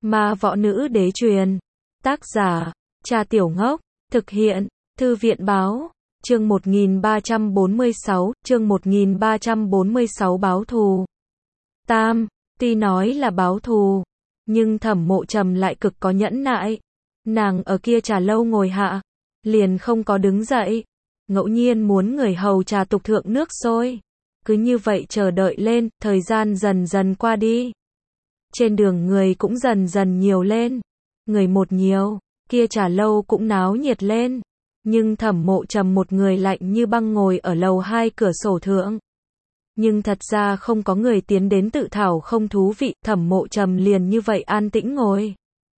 Ma võ nữ đế truyền. Tác giả, Trà Tiểu Ngốc. Thực hiện, Thư viện Báo. Chương 1346, báo thù. Tam, tuy nói là báo thù, nhưng Thẩm Mộ Trầm lại cực có nhẫn nại. Nàng ở kia trà lâu ngồi hạ, liền không có đứng dậy. Ngẫu nhiên muốn người hầu trà tục thượng nước sôi. Cứ như vậy chờ đợi lên, thời gian dần dần qua đi. Trên đường người cũng dần dần nhiều lên. Người một nhiều, kia trà lâu cũng náo nhiệt lên. Nhưng Thẩm Mộ Trầm một người lạnh như băng ngồi ở lầu 2 cửa sổ thượng. Nhưng thật ra không có người tiến đến tự thảo không thú vị, Thẩm Mộ Trầm liền như vậy an tĩnh ngồi.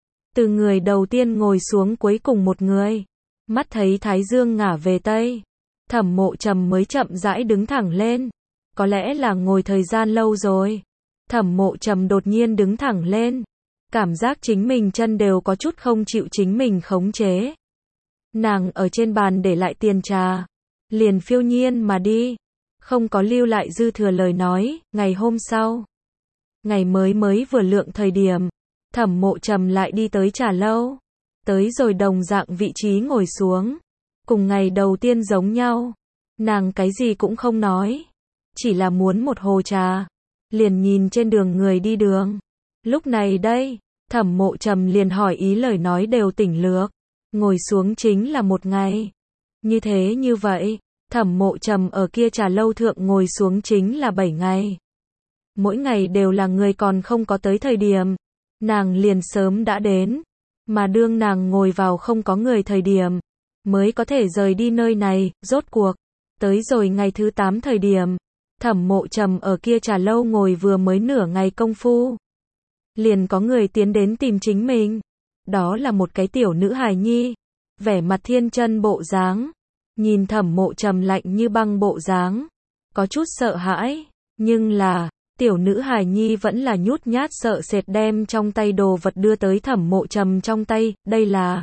Từ người đầu tiên ngồi xuống cuối cùng một người. Mắt thấy Thái Dương ngả về Tây. Thẩm Mộ Trầm mới chậm rãi đứng thẳng lên. Có lẽ là ngồi thời gian lâu rồi. Thẩm Mộ Trầm đột nhiên đứng thẳng lên. Cảm giác chính mình chân đều có chút không chịu chính mình khống chế. Nàng ở trên bàn để lại tiền trà. Liền phiêu nhiên mà đi. Không có lưu lại dư thừa lời nói. Ngày hôm sau, ngày mới vừa lượng thời điểm, Thẩm Mộ Trầm lại đi tới trà lâu. Tới rồi đồng dạng vị trí ngồi xuống. Cùng ngày đầu tiên giống nhau. Nàng cái gì cũng không nói. Chỉ là muốn một hồ trà. Liền nhìn trên đường người đi đường. Lúc này đây, Thẩm Mộ Trầm liền hỏi ý lời nói đều tỉnh lược. Ngồi xuống chính là một ngày. Như thế như vậy, Thẩm Mộ Trầm ở kia trà lâu thượng ngồi xuống chính là 7 ngày. Mỗi ngày đều là người còn không có tới thời điểm. Nàng liền sớm đã đến. Mà đương nàng ngồi vào không có người thời điểm. Mới có thể rời đi nơi này, rốt cuộc. Tới rồi ngày thứ 8 thời điểm. Thẩm Mộ Trầm ở kia trà lâu ngồi vừa mới nửa ngày công phu. Liền có người tiến đến tìm chính mình. Đó là một cái tiểu nữ hài nhi. Vẻ mặt thiên chân bộ dáng. Nhìn Thẩm Mộ Trầm lạnh như băng bộ dáng. Có chút sợ hãi. Nhưng là, tiểu nữ hài nhi vẫn là nhút nhát sợ sệt đem trong tay đồ vật đưa tới Thẩm Mộ Trầm trong tay. Đây là,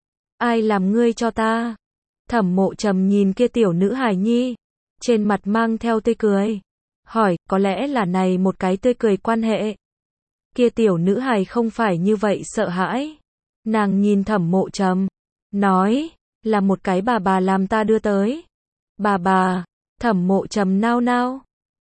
ai làm ngươi cho ta? Thẩm Mộ Trầm nhìn kia tiểu nữ hài nhi. Trên mặt mang theo tươi cười. Hỏi, có lẽ là này một cái tươi cười quan hệ. Kia tiểu nữ hài không phải như vậy sợ hãi. Nàng nhìn Thẩm Mộ Trầm. Nói, là một cái bà làm ta đưa tới. Bà, Thẩm Mộ Trầm nao nao.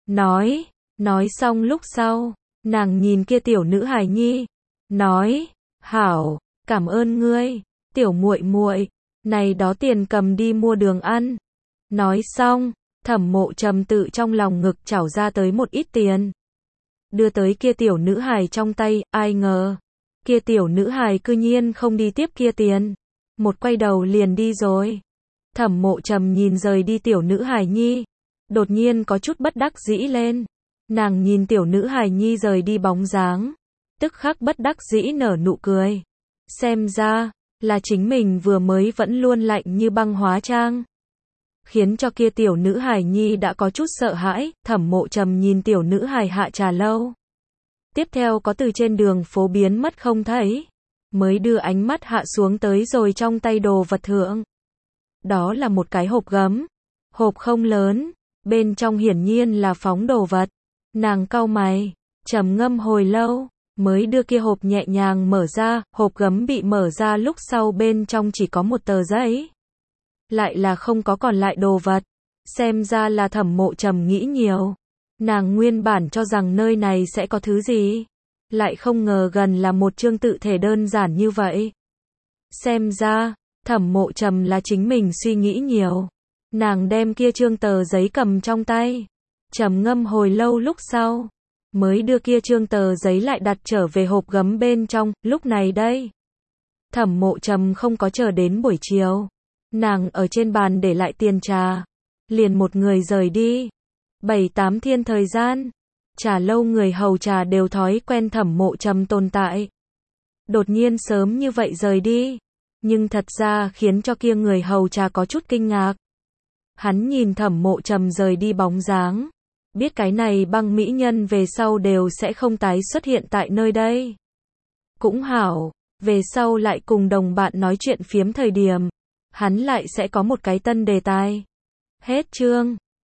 Nói xong lúc sau. Nàng nhìn kia tiểu nữ hài nhi. Nói, hảo, cảm ơn ngươi, tiểu muội muội, này đó tiền cầm đi mua đường ăn. Nói xong, Thẩm Mộ Trầm tự trong lòng ngực trảo ra tới một ít tiền. Đưa tới kia tiểu nữ hài trong tay, ai ngờ. Kia tiểu nữ hài cư nhiên không đi tiếp kia tiền. Một quay đầu liền đi rồi. Thẩm Mộ Trầm nhìn rời đi tiểu nữ hài nhi. Đột nhiên có chút bất đắc dĩ lên. Nàng nhìn tiểu nữ hài nhi rời đi bóng dáng. Tức khắc bất đắc dĩ nở nụ cười. Xem ra, là chính mình vừa mới vẫn luôn lạnh như băng hóa trang. Khiến cho kia tiểu nữ hài nhi đã có chút sợ hãi. Thẩm Mộ Trầm nhìn tiểu nữ hài hạ trà lâu. Tiếp theo có từ trên đường phố biến mất không thấy. Mới đưa ánh mắt hạ xuống tới rồi trong tay đồ vật thượng. Đó là một cái hộp gấm. Hộp không lớn. Bên trong hiển nhiên là phóng đồ vật. Nàng cau mày. Trầm ngâm hồi lâu. Mới đưa kia hộp nhẹ nhàng mở ra. Hộp gấm bị mở ra lúc sau bên trong chỉ có một tờ giấy. Lại là không có còn lại đồ vật. Xem ra là Thẩm Mộ Trầm nghĩ nhiều. Nàng nguyên bản cho rằng nơi này sẽ có thứ gì. Lại không ngờ gần là một chương tự thể đơn giản như vậy. Xem ra, Thẩm Mộ Trầm là chính mình suy nghĩ nhiều. Nàng đem kia chương tờ giấy cầm trong tay. Trầm ngâm hồi lâu lúc sau. Mới đưa kia chương tờ giấy lại đặt trở về hộp gấm bên trong. Lúc này đây, Thẩm Mộ Trầm không có chờ đến buổi chiều. Nàng ở trên bàn để lại tiền trà. Liền một người rời đi. 7-8 thiên thời gian. Trà lâu người hầu trà đều thói quen Thẩm Mộ Trầm tồn tại. Đột nhiên sớm như vậy rời đi. Nhưng thật ra khiến cho kia người hầu trà có chút kinh ngạc. Hắn nhìn Thẩm Mộ Trầm rời đi bóng dáng. Biết cái này băng mỹ nhân về sau đều sẽ không tái xuất hiện tại nơi đây. Cũng hảo, về sau lại cùng đồng bạn nói chuyện phiếm thời điểm. Hắn lại sẽ có một cái tân đề tài. Hết chương.